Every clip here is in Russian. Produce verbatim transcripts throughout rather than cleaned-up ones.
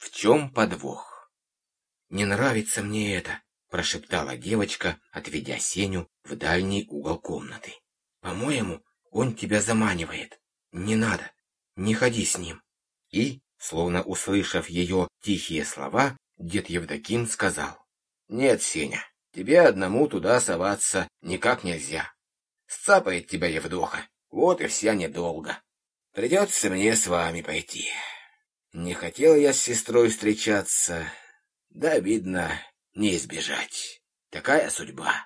В чем подвох? «Не нравится мне это», — прошептала девочка, отведя Сеню в дальний угол комнаты. «По-моему, он тебя заманивает. Не надо, не ходи с ним». И, словно услышав ее тихие слова, дед Евдоким сказал: «Нет, Сеня, тебе одному туда соваться никак нельзя. Сцапает тебя Евдоха, вот и вся недолго. Придется мне с вами пойти. Не хотел я с сестрой встречаться, да, видно, не избежать. Такая судьба».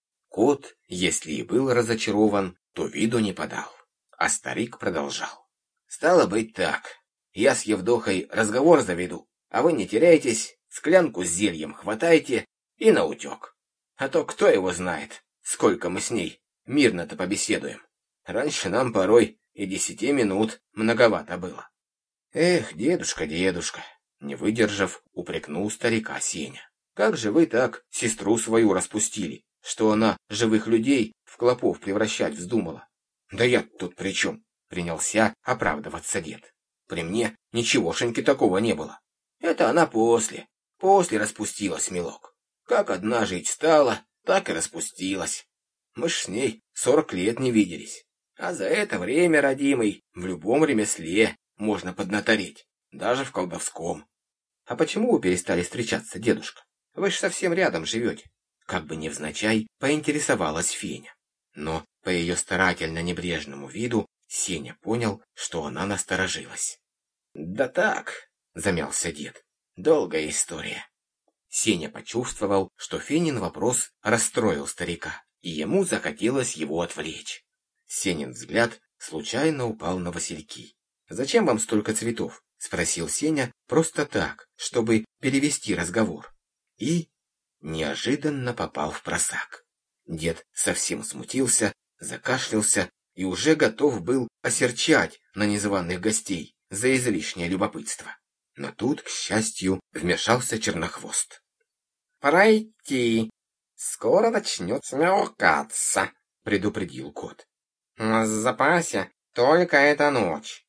Кот, если и был разочарован, то виду не подал, а старик продолжал: «Стало быть так, я с Евдохой разговор заведу, а вы не теряйтесь, склянку с зельем хватайте и наутек. А то кто его знает, сколько мы с ней мирно-то побеседуем. Раньше нам порой и десяти минут многовато было». «Эх, дедушка, дедушка», — не выдержав, упрекнул старика Сеня. «Как же вы так сестру свою распустили, что она живых людей в клопов превращать вздумала?» «Да я тут при чем?» — принялся оправдываться дед. «При мне ничегошеньки такого не было. Это она после, после распустилась, милок. Как одна жить стала, так и распустилась. Мы ж с ней сорок лет не виделись. А за это время, родимый, в любом ремесле можно поднатореть, даже в колдовском». «А почему вы перестали встречаться, дедушка? Вы ж совсем рядом живете». Как бы невзначай поинтересовалась Феня. Но по ее старательно небрежному виду Сеня понял, что она насторожилась. «Да так», — замялся дед, — «долгая история». Сеня почувствовал, что Фенин вопрос расстроил старика, и ему захотелось его отвлечь. Сенин взгляд случайно упал на васильки. «Зачем вам столько цветов?» — спросил Сеня просто так, чтобы перевести разговор. И неожиданно попал в просак. Дед совсем смутился, закашлялся и уже готов был осерчать на незваных гостей за излишнее любопытство. Но тут, к счастью, вмешался Чернохвост. «Пора идти. Скоро начнет смеркаться», — предупредил кот. «На запасе только эта ночь.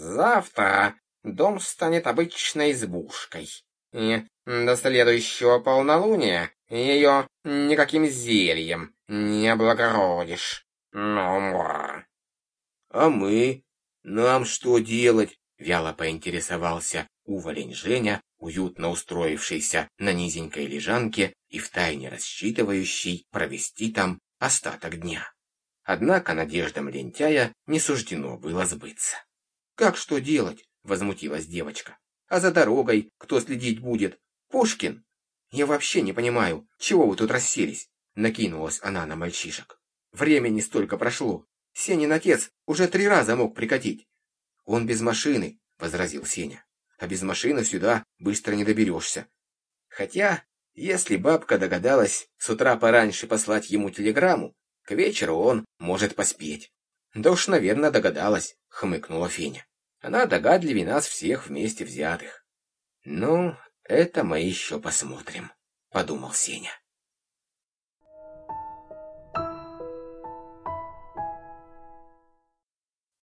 Завтра дом станет обычной избушкой. И до следующего полнолуния ее никаким зельем не облагородишь. Ну-му». «А мы? Нам что делать?» — вяло поинтересовался уволень Женя, уютно устроившийся на низенькой лежанке и втайне рассчитывающий провести там остаток дня. Однако надеждам лентяя не суждено было сбыться. «Как что делать?» — возмутилась девочка. «А за дорогой кто следить будет? Пушкин? Я вообще не понимаю, чего вы тут расселись?» — накинулась она на мальчишек. «Времени столько прошло. Сенин отец уже три раза мог прикатить». «Он без машины», — возразил Сеня. «А без машины сюда быстро не доберешься. Хотя, если бабка догадалась с утра пораньше послать ему телеграмму, к вечеру он может поспеть». «Да уж, наверное, догадалась», — хмыкнула Феня. «Она догадливее нас всех вместе взятых». «Ну, это мы еще посмотрим», — подумал Сеня.